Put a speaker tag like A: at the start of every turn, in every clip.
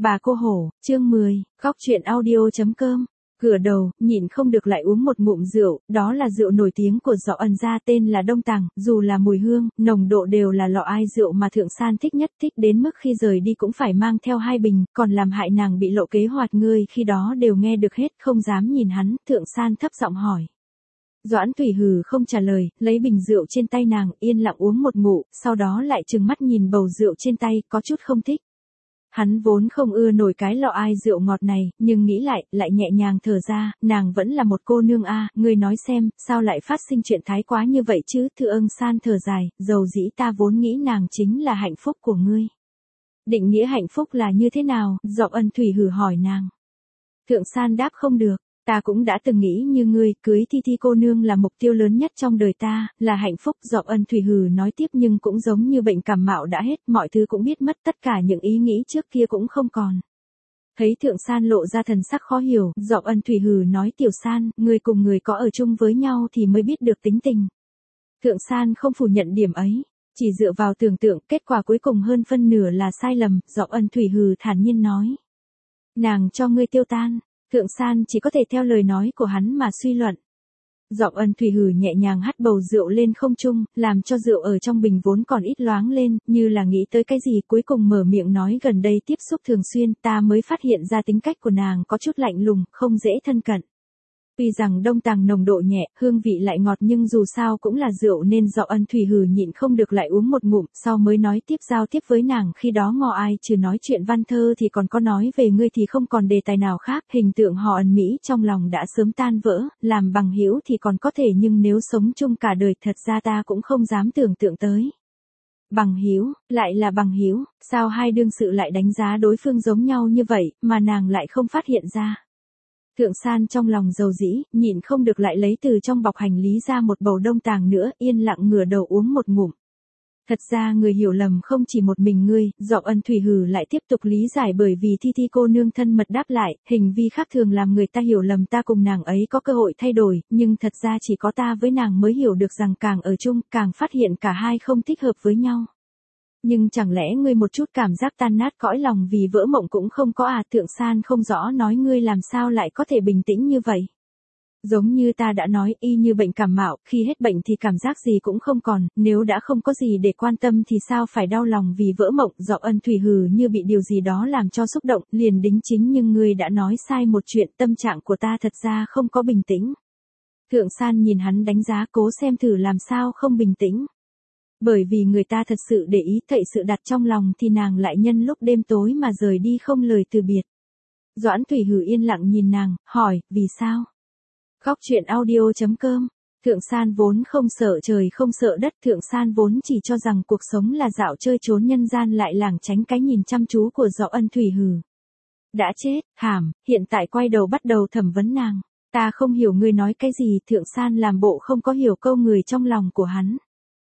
A: Bà cô hổ, chương 10, góc chuyện audio.com. Cửa đầu, nhịn không được lại uống một ngụm rượu, đó là rượu nổi tiếng của Dọ Ân gia tên là Đông Tàng, dù là mùi hương, nồng độ đều là lọ ai rượu mà Thượng San thích nhất, thích đến mức khi rời đi cũng phải mang theo 2 bình, còn làm hại nàng bị lộ kế hoạch ngươi khi đó đều nghe được hết, không dám nhìn hắn, Thượng San thấp giọng hỏi. Doãn Thủy hừ không trả lời, lấy bình rượu trên tay nàng, yên lặng uống một ngụm, sau đó lại trừng mắt nhìn bầu rượu trên tay, có chút không thích. Hắn vốn không ưa nổi cái lọ ai rượu ngọt này, nhưng nghĩ lại nhẹ nhàng thở ra, nàng vẫn là một cô nương a, ngươi nói xem, sao lại phát sinh chuyện thái quá như vậy chứ, Thượng San thở dài, dầu dĩ ta vốn nghĩ nàng chính là hạnh phúc của ngươi. Định nghĩa hạnh phúc là như thế nào, Dọ Ân Thủy hừ hỏi nàng. Thượng San đáp không được. Ta cũng đã từng nghĩ như ngươi, cưới Thi Thi cô nương là mục tiêu lớn nhất trong đời ta, là hạnh phúc. Dọ Ân Thủy hừ nói tiếp, nhưng cũng giống như bệnh cảm mạo đã hết, mọi thứ cũng biết mất, tất cả những ý nghĩ trước kia cũng không còn. Thấy Thượng San lộ ra thần sắc khó hiểu, Dọ Ân Thủy hừ nói, Tiểu San, người cùng người có ở chung với nhau thì mới biết được tính tình. Thượng San không phủ nhận điểm ấy, chỉ dựa vào tưởng tượng, kết quả cuối cùng hơn phân nửa là sai lầm. Dọ Ân Thủy hừ thản nhiên nói. Nàng cho ngươi tiêu tan. Thượng San chỉ có thể theo lời nói của hắn mà suy luận. Dọ Ân Thủy hừ nhẹ nhàng hắt bầu rượu lên không trung, làm cho rượu ở trong bình vốn còn ít loáng lên, như là nghĩ tới cái gì, cuối cùng mở miệng nói, gần đây tiếp xúc thường xuyên, ta mới phát hiện ra tính cách của nàng có chút lạnh lùng, không dễ thân cận. Tuy rằng Đông Tàng nồng độ nhẹ, hương vị lại ngọt nhưng dù sao cũng là rượu nên Dọ Ân Thủy hừ nhịn không được lại uống một ngụm, sau mới nói tiếp, giao tiếp với nàng khi đó ngọ ai trừ nói chuyện văn thơ thì còn có nói về ngươi thì không còn đề tài nào khác, hình tượng họ Ân Mỹ trong lòng đã sớm tan vỡ, làm bằng hữu thì còn có thể nhưng nếu sống chung cả đời thật ra ta cũng không dám tưởng tượng tới. Bằng hữu, lại là bằng hữu, sao hai đương sự lại đánh giá đối phương giống nhau như vậy mà nàng lại không phát hiện ra. Thượng San trong lòng dầu dĩ, nhịn không được lại lấy từ trong bọc hành lý ra một bầu Đông Tàng nữa, yên lặng ngửa đầu uống một ngụm. Thật ra người hiểu lầm không chỉ một mình ngươi, Dọ Ân Thủy hừ lại tiếp tục lý giải, bởi vì Thi Thi cô nương thân mật đáp lại, hình vi khác thường làm người ta hiểu lầm ta cùng nàng ấy có cơ hội thay đổi, nhưng thật ra chỉ có ta với nàng mới hiểu được rằng càng ở chung, càng phát hiện cả hai không thích hợp với nhau. Nhưng chẳng lẽ ngươi một chút cảm giác tan nát cõi lòng vì vỡ mộng cũng không có à? Thượng San không rõ nói, ngươi làm sao lại có thể bình tĩnh như vậy. Giống như ta đã nói, y như bệnh cảm mạo, khi hết bệnh thì cảm giác gì cũng không còn, nếu đã không có gì để quan tâm thì sao phải đau lòng vì vỡ mộng. Dọ Ân Thủy hừ như bị điều gì đó làm cho xúc động, liền đính chính, nhưng ngươi đã nói sai một chuyện, tâm trạng của ta thật ra không có bình tĩnh. Thượng San nhìn hắn đánh giá, cố xem thử làm sao không bình tĩnh. Bởi vì người ta thật sự để ý, thệ sự đặt trong lòng thì nàng lại nhân lúc đêm tối mà rời đi không lời từ biệt. Doãn Thủy hừ yên lặng nhìn nàng, hỏi, vì sao? Góc chuyện audio.com. Thượng San vốn không sợ trời không sợ đất, Thượng San vốn chỉ cho rằng cuộc sống là dạo chơi trốn nhân gian, lại lảng tránh cái nhìn chăm chú của Dọ Ân Thủy hừ. Đã chết, hàm, hiện tại quay đầu bắt đầu thẩm vấn nàng. Ta không hiểu ngươi nói cái gì. Thượng San làm bộ không có hiểu câu người trong lòng của hắn.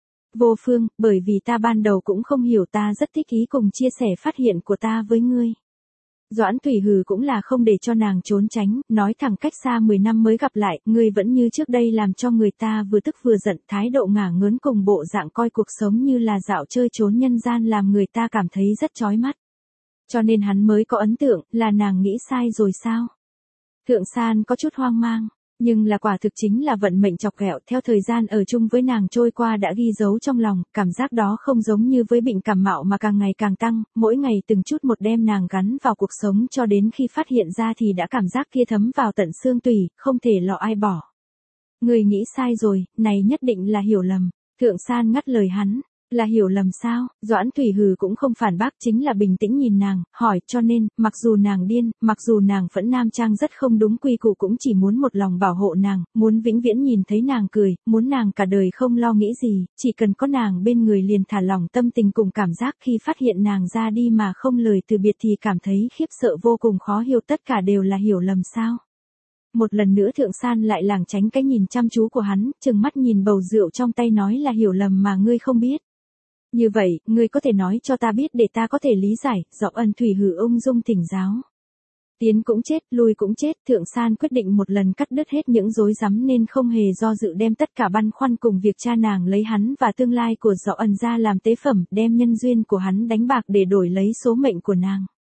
A: Vô Phương, bởi vì ta ban đầu cũng không hiểu, ta rất thích ý cùng chia sẻ phát hiện của ta với ngươi. Doãn Thủy hừ cũng là không để cho nàng trốn tránh, nói thẳng, cách xa 10 năm mới gặp lại, ngươi vẫn như trước đây làm cho người ta vừa tức vừa giận, thái độ ngả ngớn cùng bộ dạng coi cuộc sống như là dạo chơi trốn nhân gian làm người ta cảm thấy rất chói mắt. Cho nên hắn mới có ấn tượng, là nàng nghĩ sai rồi sao? Thượng San có chút hoang mang. Nhưng là quả thực chính là vận mệnh chọc ghẹo, theo thời gian ở chung với nàng trôi qua đã ghi dấu trong lòng, cảm giác đó không giống như với bệnh cảm mạo mà càng ngày càng tăng, mỗi ngày từng chút một đem nàng gắn vào cuộc sống cho đến khi phát hiện ra thì đã cảm giác kia thấm vào tận xương tủy, không thể lọ ai bỏ. Người nghĩ sai rồi, này nhất định là hiểu lầm. Thượng San ngắt lời hắn. Là hiểu lầm sao? Doãn Thủy hừ cũng không phản bác, chính là bình tĩnh nhìn nàng, hỏi, cho nên, mặc dù nàng điên, mặc dù nàng phẫn nam trang rất không đúng quy củ, cũng chỉ muốn một lòng bảo hộ nàng, muốn vĩnh viễn nhìn thấy nàng cười, muốn nàng cả đời không lo nghĩ gì, chỉ cần có nàng bên người liền thả lỏng tâm tình cùng cảm giác, khi phát hiện nàng ra đi mà không lời từ biệt thì cảm thấy khiếp sợ vô cùng khó hiểu, tất cả đều là hiểu lầm sao? Một lần nữa Thượng San lại lảng tránh cái nhìn chăm chú của hắn, trừng mắt nhìn bầu rượu trong tay, nói là hiểu lầm mà ngươi không biết. Như vậy, ngươi có thể nói cho ta biết để ta có thể lý giải. Dọ Ân Thủy hừ ung dung thỉnh giáo. Tiến cũng chết, lui cũng chết, Thượng San quyết định một lần cắt đứt hết những rối rắm nên không hề do dự đem tất cả băn khoăn cùng việc cha nàng lấy hắn và tương lai của Dọ Ân gia làm tế phẩm, đem nhân duyên của hắn đánh bạc để đổi lấy số mệnh của nàng.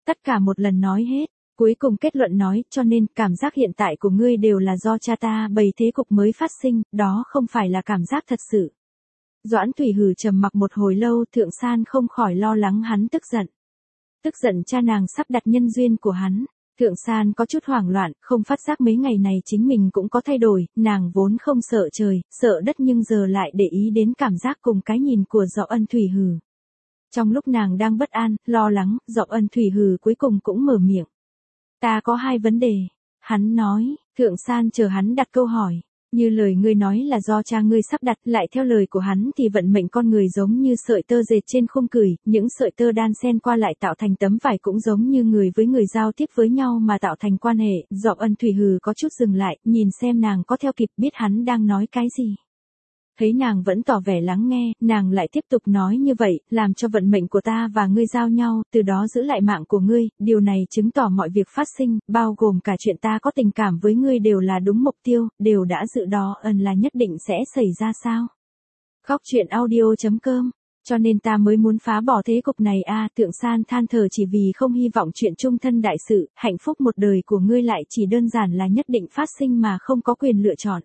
A: Tất cả một lần nói hết. Cuối cùng kết luận nói, cho nên cảm giác hiện tại của ngươi đều là do cha ta bày thế cục mới phát sinh, đó không phải là cảm giác thật sự. Doãn Thủy Hử trầm mặc một hồi lâu, Thượng San không khỏi lo lắng hắn tức giận. Tức giận cha nàng sắp đặt nhân duyên của hắn. Thượng San có chút hoảng loạn, không phát giác mấy ngày này chính mình cũng có thay đổi, nàng vốn không sợ trời, sợ đất nhưng giờ lại để ý đến cảm giác cùng cái nhìn của Dọ Ân Thủy Hử. Trong lúc nàng đang bất an, lo lắng, Dọ Ân Thủy Hử cuối cùng cũng mở miệng. Ta có hai vấn đề. Hắn nói, Thượng San chờ hắn đặt câu hỏi. Như lời ngươi nói là do cha ngươi sắp đặt, lại theo lời của hắn thì vận mệnh con người giống như sợi tơ dệt trên khung cửi, những sợi tơ đan xen qua lại tạo thành tấm vải cũng giống như người với người giao tiếp với nhau mà tạo thành quan hệ. Dọ Ân Thủy Hử có chút dừng lại, nhìn xem nàng có theo kịp biết hắn đang nói cái gì. Thấy nàng vẫn tỏ vẻ lắng nghe, nàng lại tiếp tục nói như vậy, làm cho vận mệnh của ta và ngươi giao nhau, từ đó giữ lại mạng của ngươi, điều này chứng tỏ mọi việc phát sinh, bao gồm cả chuyện ta có tình cảm với ngươi đều là đúng mục tiêu, đều đã dự đó là nhất định sẽ xảy ra sao. Góc truyện audio.com. Cho nên ta mới muốn phá bỏ thế cục này Thượng San than thở chỉ vì không hy vọng chuyện chung thân đại sự, hạnh phúc một đời của ngươi lại chỉ đơn giản là nhất định phát sinh mà không có quyền lựa chọn.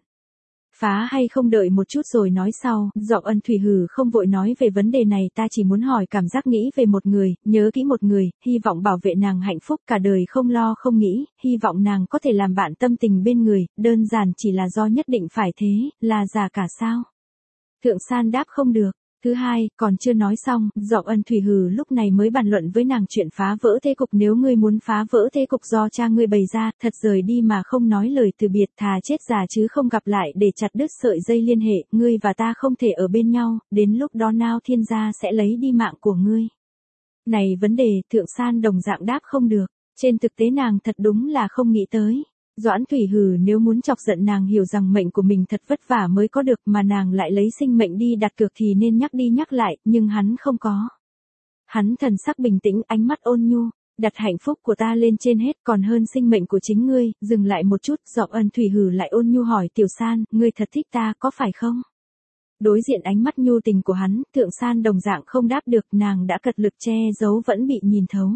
A: Phá hay không đợi một chút rồi nói sau, Dọ Ân Thủy Hử không vội nói về vấn đề này, ta chỉ muốn hỏi cảm giác nghĩ về một người, nhớ kỹ một người, hy vọng bảo vệ nàng hạnh phúc cả đời không lo không nghĩ, hy vọng nàng có thể làm bạn tâm tình bên người, đơn giản chỉ là do nhất định phải thế, là giả cả sao? Thượng San đáp không được. Thứ hai, còn chưa nói xong, Dọ Ân Thủy Hử lúc này mới bàn luận với nàng chuyện phá vỡ thế cục, nếu ngươi muốn phá vỡ thế cục do cha ngươi bày ra, thật rời đi mà không nói lời từ biệt, thà chết già chứ không gặp lại để chặt đứt sợi dây liên hệ, ngươi và ta không thể ở bên nhau, đến lúc đó Nao Thiên gia sẽ lấy đi mạng của ngươi. Này vấn đề, Thượng San đồng dạng đáp không được, trên thực tế nàng thật đúng là không nghĩ tới. Doãn Thủy Hử nếu muốn chọc giận nàng hiểu rằng mệnh của mình thật vất vả mới có được mà nàng lại lấy sinh mệnh đi đặt cược thì nên nhắc đi nhắc lại, nhưng hắn không có. Hắn thần sắc bình tĩnh, ánh mắt ôn nhu, đặt hạnh phúc của ta lên trên hết còn hơn sinh mệnh của chính ngươi, dừng lại một chút, Dọ Ân Thủy Hử lại ôn nhu hỏi Tiểu San, ngươi thật thích ta có phải không? Đối diện ánh mắt nhu tình của hắn, Thượng San đồng dạng không đáp được, nàng đã cật lực che giấu vẫn bị nhìn thấu.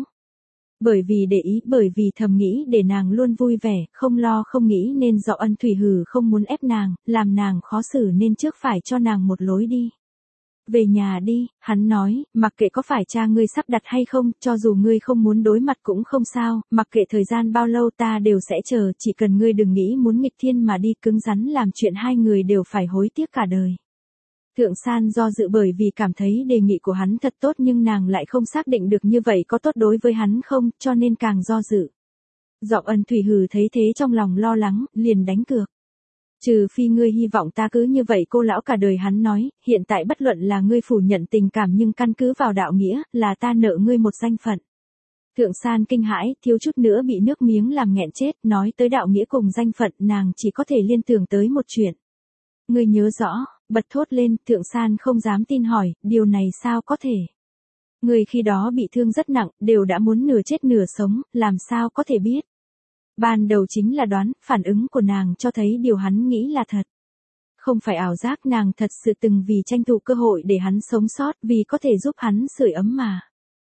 A: Bởi vì để ý, bởi vì thầm nghĩ để nàng luôn vui vẻ, không lo không nghĩ nên Dọ Ân Thủy Hử không muốn ép nàng, làm nàng khó xử nên trước phải cho nàng một lối đi. Về nhà đi, hắn nói, mặc kệ có phải cha ngươi sắp đặt hay không, cho dù ngươi không muốn đối mặt cũng không sao, mặc kệ thời gian bao lâu ta đều sẽ chờ, chỉ cần ngươi đừng nghĩ muốn nghịch thiên mà đi cứng rắn làm chuyện hai người đều phải hối tiếc cả đời. Thượng San do dự bởi vì cảm thấy đề nghị của hắn thật tốt nhưng nàng lại không xác định được như vậy có tốt đối với hắn không, cho nên càng do dự. Dọ Ân Thủy Hử thấy thế trong lòng lo lắng, liền đánh cược. Trừ phi ngươi hy vọng ta cứ như vậy cô lão cả đời, hắn nói, hiện tại bất luận là ngươi phủ nhận tình cảm nhưng căn cứ vào đạo nghĩa, là ta nợ ngươi một danh phận. Thượng San kinh hãi, thiếu chút nữa bị nước miếng làm nghẹn chết, nói tới đạo nghĩa cùng danh phận nàng chỉ có thể liên tưởng tới một chuyện. Ngươi nhớ rõ, bật thốt lên, Thượng San không dám tin hỏi, điều này sao có thể? Ngươi khi đó bị thương rất nặng, đều đã muốn nửa chết nửa sống, làm sao có thể biết? Ban đầu chính là đoán, phản ứng của nàng cho thấy điều hắn nghĩ là thật. Không phải ảo giác, nàng thật sự từng vì tranh thủ cơ hội để hắn sống sót, vì có thể giúp hắn sưởi ấm mà.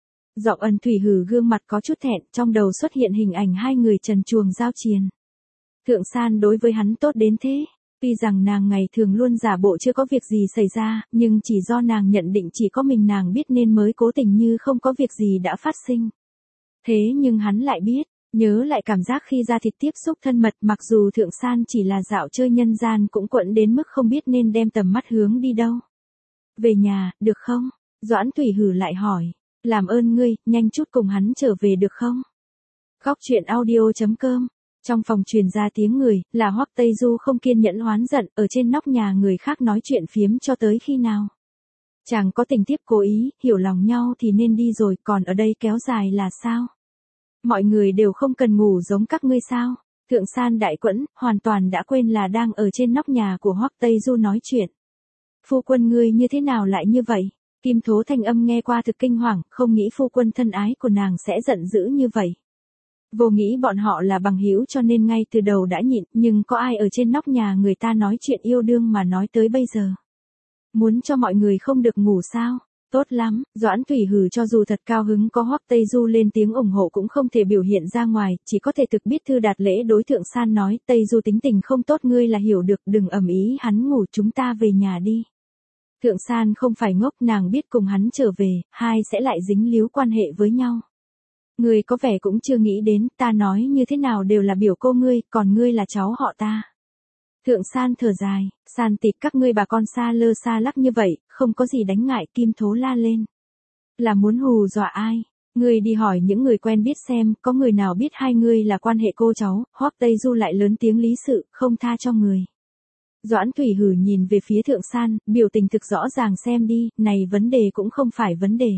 A: Dọ Ân Thủy Hử gương mặt có chút thẹn, trong đầu xuất hiện hình ảnh hai người trần truồng giao triền. Thượng San đối với hắn tốt đến thế. Tuy rằng nàng ngày thường luôn giả bộ chưa có việc gì xảy ra, nhưng chỉ do nàng nhận định chỉ có mình nàng biết nên mới cố tình như không có việc gì đã phát sinh. Thế nhưng hắn lại biết, nhớ lại cảm giác khi da thịt tiếp xúc thân mật, mặc dù Thượng San chỉ là dạo chơi nhân gian cũng quẫn đến mức không biết nên đem tầm mắt hướng đi đâu. Về nhà, được không? Doãn Thủy Hử lại hỏi. Làm ơn ngươi, nhanh chút cùng hắn trở về được không? Góc truyện audio.com. Trong phòng truyền ra tiếng người, là Hoắc Tây Du không kiên nhẫn oán giận, ở trên nóc nhà người khác nói chuyện phiếm cho tới khi nào. Chàng có tình tiếp cố ý, hiểu lòng nhau thì nên đi rồi, còn ở đây kéo dài là sao? Mọi người đều không cần ngủ giống các ngươi sao? Thượng San đại quẫn, hoàn toàn đã quên là đang ở trên nóc nhà của Hoắc Tây Du nói chuyện. Phu quân ngươi như thế nào lại như vậy? Kim Thố thanh âm nghe qua thực kinh hoàng, không nghĩ phu quân thân ái của nàng sẽ giận dữ như vậy. Vô nghĩ bọn họ là bằng hữu cho nên ngay từ đầu đã nhịn, nhưng có ai ở trên nóc nhà người ta nói chuyện yêu đương mà nói tới bây giờ. Muốn cho mọi người không được ngủ sao? Tốt lắm, Doãn Thủy Hử cho dù thật cao hứng có Hoắc Tây Du lên tiếng ủng hộ cũng không thể biểu hiện ra ngoài, chỉ có thể thực biết thư đạt lễ đối Thượng San nói, Tây Du tính tình không tốt ngươi là hiểu được, đừng ầm ĩ hắn ngủ chúng ta về nhà đi. Thượng San không phải ngốc, nàng biết cùng hắn trở về, hai sẽ lại dính líu quan hệ với nhau. Ngươi có vẻ cũng chưa nghĩ đến, ta nói như thế nào đều là biểu cô ngươi, còn ngươi là cháu họ ta. Thượng San thở dài, San tịt các ngươi bà con xa lơ xa lắc như vậy, không có gì đánh ngại, Kim Thố la lên. Là muốn hù dọa ai? Ngươi đi hỏi những người quen biết xem, có người nào biết hai ngươi là quan hệ cô cháu, Hoắc Tây Du lại lớn tiếng lý sự, không tha cho người. Doãn Thủy Hử nhìn về phía Thượng San, biểu tình thực rõ ràng xem đi, này vấn đề cũng không phải vấn đề.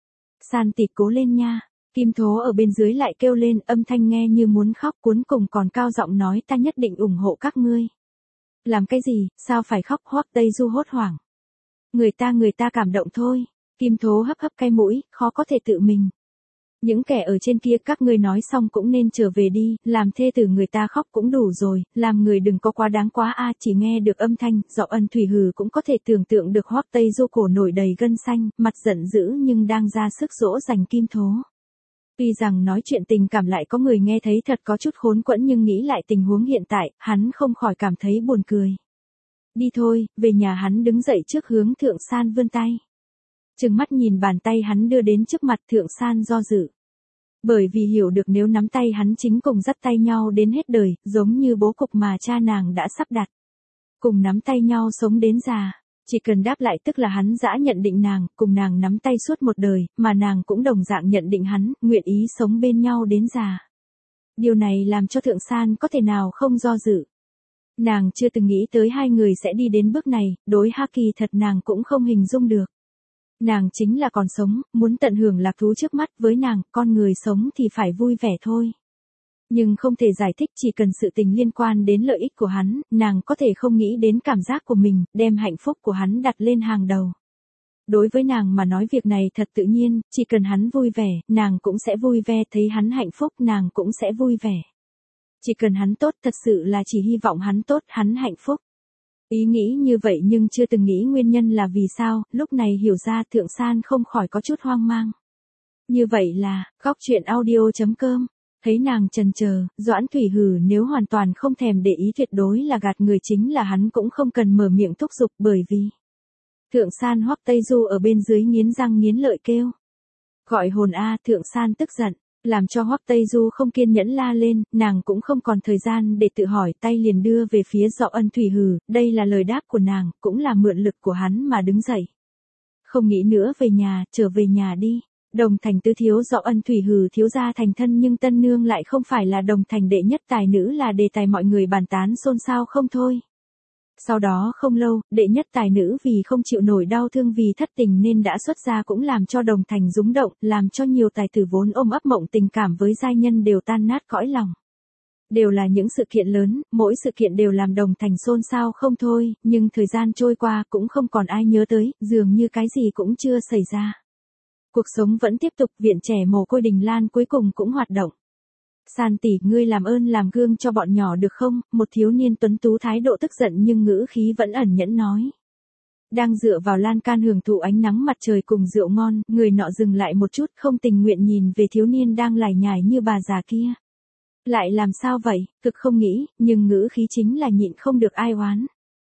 A: San tịt cố lên nha. Kim Thố ở bên dưới lại kêu lên, âm thanh nghe như muốn khóc, cuối cùng còn cao giọng nói ta nhất định ủng hộ các ngươi. Làm cái gì, sao phải khóc? Hoắc Tây Du hốt hoảng. Người ta cảm động thôi. Kim Thố hấp hấp cái mũi, khó có thể tự mình. Những kẻ ở trên kia các ngươi nói xong cũng nên trở về đi, làm thê tử người ta khóc cũng đủ rồi, làm người đừng có quá đáng quá a. Chỉ nghe được âm thanh, Dọ Ân Thủy Hử cũng có thể tưởng tượng được Hoắc Tây Du cổ nổi đầy gân xanh, mặt giận dữ nhưng đang ra sức dỗ dành Kim Thố. Tuy rằng nói chuyện tình cảm lại có người nghe thấy thật có chút khốn quẫn nhưng nghĩ lại tình huống hiện tại, hắn không khỏi cảm thấy buồn cười. Đi thôi, về nhà. Hắn đứng dậy trước hướng Thượng San vươn tay. Trừng mắt nhìn bàn tay hắn đưa đến trước mặt, Thượng San do dự. Bởi vì hiểu được nếu nắm tay hắn chính cùng dắt tay nhau đến hết đời, giống như bố cục mà cha nàng đã sắp đặt. Cùng nắm tay nhau sống đến già. Chỉ cần đáp lại tức là hắn dã nhận định nàng, cùng nàng nắm tay suốt một đời, mà nàng cũng đồng dạng nhận định hắn, nguyện ý sống bên nhau đến già. Điều này làm cho Thượng San có thể nào không do dự. Nàng chưa từng nghĩ tới hai người sẽ đi đến bước này, đối Ha Kỳ thật nàng cũng không hình dung được. Nàng chính là còn sống, muốn tận hưởng lạc thú trước mắt, với nàng, con người sống thì phải vui vẻ thôi. Nhưng không thể giải thích, chỉ cần sự tình liên quan đến lợi ích của hắn, nàng có thể không nghĩ đến cảm giác của mình, đem hạnh phúc của hắn đặt lên hàng đầu. Đối với nàng mà nói việc này thật tự nhiên, chỉ cần hắn vui vẻ, nàng cũng sẽ vui vẻ, thấy hắn hạnh phúc nàng cũng sẽ vui vẻ. Chỉ cần hắn tốt, thật sự là chỉ hy vọng hắn tốt, hắn hạnh phúc. Ý nghĩ như vậy nhưng chưa từng nghĩ nguyên nhân là vì sao, lúc này hiểu ra Thượng San không khỏi có chút hoang mang. Như vậy là, góc truyện audio.com. Thấy nàng chần chờ, Doãn Thủy Hử nếu hoàn toàn không thèm để ý tuyệt đối là gạt người, chính là hắn cũng không cần mở miệng thúc giục, bởi vì Thượng San Hoắc Tây Du ở bên dưới nghiến răng nghiến lợi kêu. Gọi hồn a. Thượng San tức giận, làm cho Hoắc Tây Du không kiên nhẫn la lên, nàng cũng không còn thời gian để tự hỏi, tay liền đưa về phía Dọ Ân Thủy Hử, đây là lời đáp của nàng, cũng là mượn lực của hắn mà đứng dậy. Không nghĩ nữa, về nhà, trở về nhà đi. Đồng thành tứ thiếu Dọ Ân Thủy Hử thiếu gia thành thân nhưng tân nương lại không phải là đồng thành đệ nhất tài nữ là đề tài mọi người bàn tán xôn xao không thôi. Sau đó không lâu, đệ nhất tài nữ vì không chịu nổi đau thương vì thất tình nên đã xuất gia, cũng làm cho đồng thành rúng động, làm cho nhiều tài tử vốn ôm ấp mộng tình cảm với giai nhân đều tan nát cõi lòng. Đều là những sự kiện lớn, mỗi sự kiện đều làm đồng thành xôn xao không thôi, nhưng thời gian trôi qua cũng không còn ai nhớ tới, dường như cái gì cũng chưa xảy ra. Cuộc sống vẫn tiếp tục, viện trẻ mồ côi Đình Lan cuối cùng cũng hoạt động. San tỷ, ngươi làm ơn làm gương cho bọn nhỏ được không? Một thiếu niên tuấn tú thái độ tức giận nhưng ngữ khí vẫn ẩn nhẫn nói. Đang dựa vào lan can hưởng thụ ánh nắng mặt trời cùng rượu ngon, người nọ dừng lại một chút, không tình nguyện nhìn về thiếu niên đang lải nhải như bà già kia. Lại làm sao vậy? Thực không nghĩ, nhưng ngữ khí chính là nhịn không được ai oán.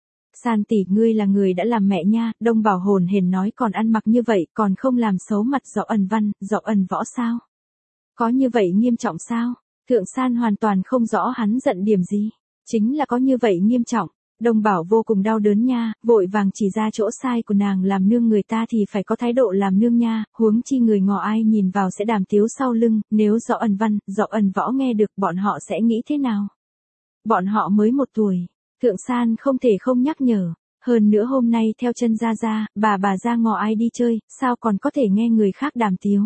A: San tỷ, ngươi là người đã làm mẹ nha. Đông Bảo hồn hển nói, còn ăn mặc như vậy, còn không làm xấu mặt Dọ Ẩn Văn, Dọ Ẩn Võ sao? Có như vậy nghiêm trọng sao? Thượng San hoàn toàn không rõ hắn giận điểm gì. Chính là có như vậy nghiêm trọng. Đông Bảo vô cùng đau đớn nha, vội vàng chỉ ra chỗ sai của nàng, làm nương người ta thì phải có thái độ làm nương nha, huống chi người ngọ ai nhìn vào sẽ đàm tiếu sau lưng, nếu Dọ Ẩn Văn, Dọ Ẩn Võ nghe được bọn họ sẽ nghĩ thế nào? Bọn họ mới 1 tuổi. Thượng San không thể không nhắc nhở. Hơn nữa hôm nay theo chân ra, bà ra ngọ ai đi chơi, sao còn có thể nghe người khác đàm tiếu.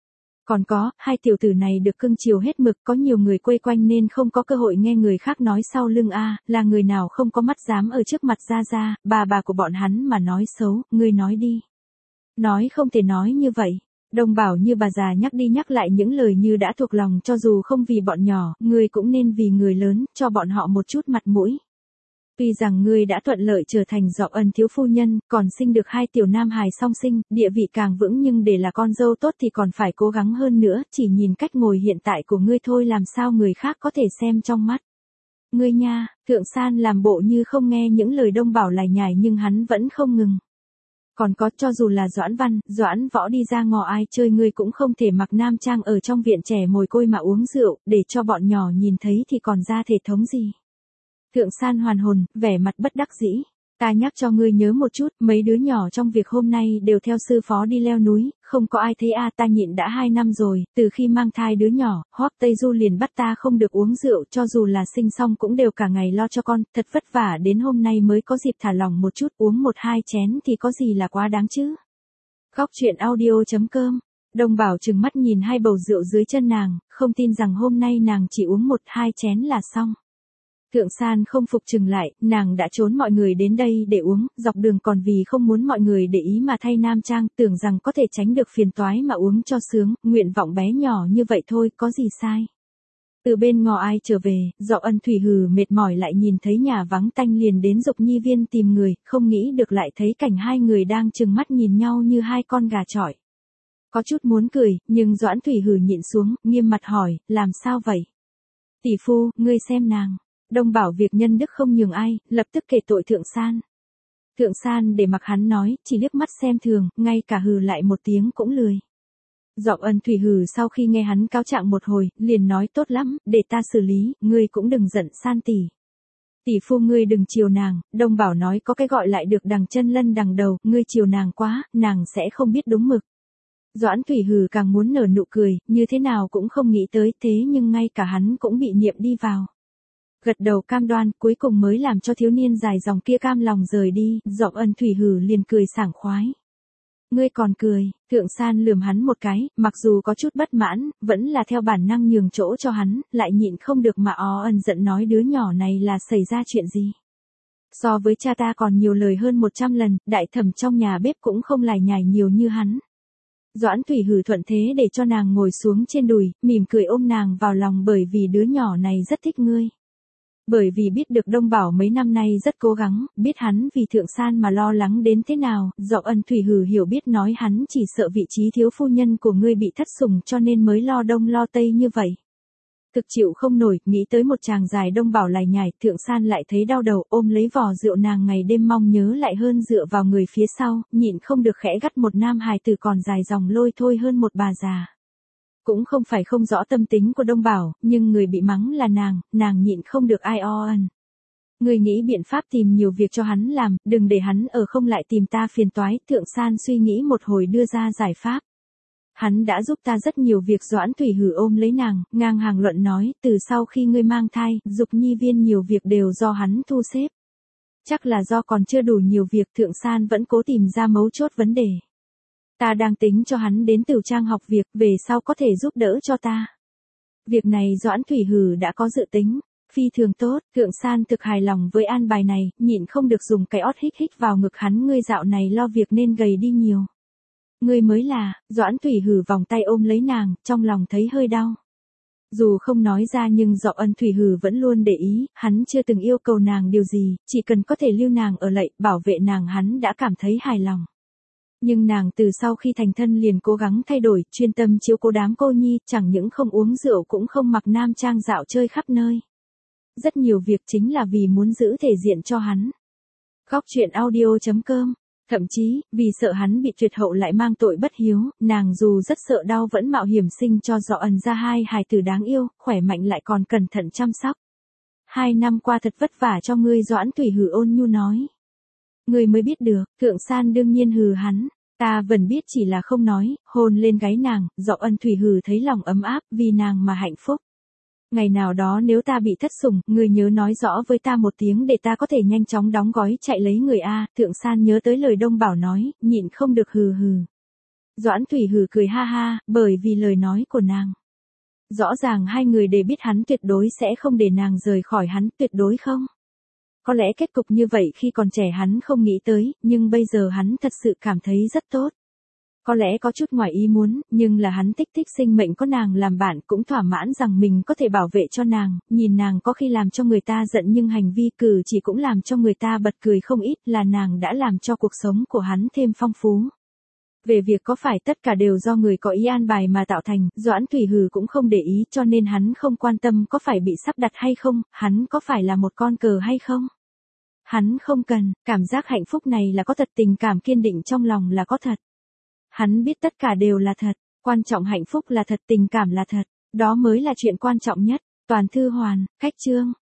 A: Còn có, hai tiểu tử này được cưng chiều hết mực, có nhiều người quây quanh nên không có cơ hội nghe người khác nói sau lưng a. Là người nào không có mắt dám ở trước mặt ra, bà của bọn hắn mà nói xấu, ngươi nói đi. Nói không thể nói như vậy. Đông Bảo như bà già nhắc đi nhắc lại những lời như đã thuộc lòng, cho dù không vì bọn nhỏ, ngươi cũng nên vì người lớn, cho bọn họ một chút mặt mũi. Tuy rằng ngươi đã thuận lợi trở thành Dọ Ân thiếu phu nhân, còn sinh được 2 tiểu nam hài song sinh, địa vị càng vững, nhưng để là con dâu tốt thì còn phải cố gắng hơn nữa, chỉ nhìn cách ngồi hiện tại của ngươi thôi làm sao người khác có thể xem trong mắt. Ngươi nha, Thượng San làm bộ như không nghe những lời Đông Bảo lải nhải nhưng hắn vẫn không ngừng. Còn có, cho dù là Doãn Văn, Doãn Võ đi ra ngõ ai chơi ngươi cũng không thể mặc nam trang ở trong viện trẻ mồ côi mà uống rượu, để cho bọn nhỏ nhìn thấy thì còn ra thể thống gì. Thượng San hoàn hồn, vẻ mặt bất đắc dĩ. Ta nhắc cho ngươi nhớ một chút, mấy đứa nhỏ trong việc hôm nay đều theo sư phó đi leo núi, không có ai thấy ta nhịn đã 2 năm rồi, từ khi mang thai đứa nhỏ, Hoắc Tây Du liền bắt ta không được uống rượu, cho dù là sinh xong cũng đều cả ngày lo cho con, thật vất vả đến hôm nay mới có dịp thả lỏng một chút, uống 1-2 chén thì có gì là quá đáng chứ. Góc truyện audio.com. Đông Bảo trừng mắt nhìn 2 bầu rượu dưới chân nàng, không tin rằng hôm nay nàng chỉ uống 1-2 chén là xong. Thượng San không phục chừng lại, nàng đã trốn mọi người đến đây để uống, dọc đường còn vì không muốn mọi người để ý mà thay nam trang, tưởng rằng có thể tránh được phiền toái mà uống cho sướng, nguyện vọng bé nhỏ như vậy thôi, có gì sai. Từ bên ngõ ai trở về, Dọ Ân Thủy hừ mệt mỏi lại nhìn thấy nhà vắng tanh liền đến Dục Nhi Viên tìm người, không nghĩ được lại thấy cảnh 2 người đang trừng mắt nhìn nhau như 2 con gà chọi. Có chút muốn cười, nhưng Doãn Thủy hừ nhịn xuống, nghiêm mặt hỏi, làm sao vậy? Tỷ phu, ngươi xem nàng. Đông Bảo việc nhân đức không nhường ai, lập tức kể tội Thượng San. Thượng San để mặc hắn nói, chỉ liếc mắt xem thường, ngay cả hừ lại một tiếng cũng lười. Dọ Ân Thủy hừ sau khi nghe hắn cáo trạng một hồi, liền nói tốt lắm, để ta xử lý, ngươi cũng đừng giận San tỷ. Tỷ phu ngươi đừng chiều nàng, Đông Bảo nói có cái gọi lại được đằng chân lân đằng đầu, ngươi chiều nàng quá, nàng sẽ không biết đúng mực. Doãn Thủy hừ càng muốn nở nụ cười, như thế nào cũng không nghĩ tới, thế nhưng ngay cả hắn cũng bị niệm đi vào. Gật đầu cam đoan, cuối cùng mới làm cho thiếu niên dài dòng kia cam lòng rời đi, Dọ Ân Thủy hừ liền cười sảng khoái. Ngươi còn cười, Thượng San lườm hắn một cái, mặc dù có chút bất mãn, vẫn là theo bản năng nhường chỗ cho hắn, lại nhịn không được mà ân giận nói đứa nhỏ này là xảy ra chuyện gì. So với cha ta còn nhiều lời hơn 100 lần, đại thẩm trong nhà bếp cũng không lải nhải nhiều như hắn. Doãn Thủy hừ thuận thế để cho nàng ngồi xuống trên đùi, mỉm cười ôm nàng vào lòng bởi vì đứa nhỏ này rất thích ngươi. Bởi vì biết được Đông Bảo mấy năm nay rất cố gắng, biết hắn vì Thượng San mà lo lắng đến thế nào, Dọ Ân Thủy hừ hiểu biết nói hắn chỉ sợ vị trí thiếu phu nhân của ngươi bị thất sủng cho nên mới lo đông lo tây như vậy. Thực chịu không nổi, nghĩ tới một chàng dài Đông Bảo lải nhải, Thượng San lại thấy đau đầu, ôm lấy vò rượu nàng ngày đêm mong nhớ lại hơn dựa vào người phía sau, nhịn không được khẽ gắt một nam hài tử còn dài dòng lôi thôi hơn một bà già. Cũng không phải không rõ tâm tính của Đông Bảo, nhưng người bị mắng là nàng nhịn không được ai ân. Người nghĩ biện pháp tìm nhiều việc cho hắn làm, đừng để hắn ở không lại tìm ta phiền toái, Thượng San suy nghĩ một hồi đưa ra giải pháp. Hắn đã giúp ta rất nhiều việc. Doãn Thủy hừ ôm lấy nàng, ngang hàng luận nói, từ sau khi ngươi mang thai, Dục Nhi Viên nhiều việc đều do hắn thu xếp. Chắc là do còn chưa đủ nhiều việc, Thượng San vẫn cố tìm ra mấu chốt vấn đề. Ta đang tính cho hắn đến Tửu Trang học việc, về sau có thể giúp đỡ cho ta. Việc này Doãn Thủy hừ đã có dự tính, phi thường tốt, Thượng San thực hài lòng với an bài này, nhịn không được dùng cái ót hích hích vào ngực hắn, ngươi dạo này lo việc nên gầy đi nhiều. Ngươi mới là, Doãn Thủy hừ vòng tay ôm lấy nàng, trong lòng thấy hơi đau. Dù không nói ra nhưng Dọ Ân Thủy hừ vẫn luôn để ý, hắn chưa từng yêu cầu nàng điều gì, chỉ cần có thể lưu nàng ở lại, bảo vệ nàng hắn đã cảm thấy hài lòng. Nhưng nàng từ sau khi thành thân liền cố gắng thay đổi, chuyên tâm chiếu cố đám cô nhi, chẳng những không uống rượu cũng không mặc nam trang dạo chơi khắp nơi. Rất nhiều việc chính là vì muốn giữ thể diện cho hắn. Góc truyện audio.com. Thậm chí, vì sợ hắn bị tuyệt hậu lại mang tội bất hiếu, nàng dù rất sợ đau vẫn mạo hiểm sinh cho Dọ Ân ra 2 hài tử đáng yêu, khỏe mạnh lại còn cẩn thận chăm sóc. 2 năm qua thật vất vả cho ngươi, Doãn Thủy hừ ôn nhu nói. Ngươi mới biết được, Thượng San đương nhiên hừ hắn. Ta vẫn biết chỉ là không nói, hôn lên gáy nàng, Dọ Ân Thủy hừ thấy lòng ấm áp, vì nàng mà hạnh phúc. Ngày nào đó nếu ta bị thất sủng, ngươi nhớ nói rõ với ta một tiếng để ta có thể nhanh chóng đóng gói chạy lấy người a. Thượng San nhớ tới lời Đông Bảo nói, nhịn không được hừ hừ. Doãn Thủy hừ cười ha ha, bởi vì lời nói của nàng. Rõ ràng 2 người đều biết hắn tuyệt đối sẽ không để nàng rời khỏi hắn, tuyệt đối không. Có lẽ kết cục như vậy khi còn trẻ hắn không nghĩ tới, nhưng bây giờ hắn thật sự cảm thấy rất tốt. Có lẽ có chút ngoài ý muốn, nhưng là hắn thích sinh mệnh có nàng làm bạn, cũng thỏa mãn rằng mình có thể bảo vệ cho nàng, nhìn nàng có khi làm cho người ta giận nhưng hành vi cử chỉ cũng làm cho người ta bật cười không ít, là nàng đã làm cho cuộc sống của hắn thêm phong phú. Về việc có phải tất cả đều do người có ý an bài mà tạo thành, Doãn Thủy Hừ cũng không để ý, cho nên hắn không quan tâm có phải bị sắp đặt hay không, hắn có phải là một con cờ hay không. Hắn không cần, cảm giác hạnh phúc này là có thật, tình cảm kiên định trong lòng là có thật. Hắn biết tất cả đều là thật, quan trọng hạnh phúc là thật, tình cảm là thật, đó mới là chuyện quan trọng nhất. Toàn thư hoàn, cách chương.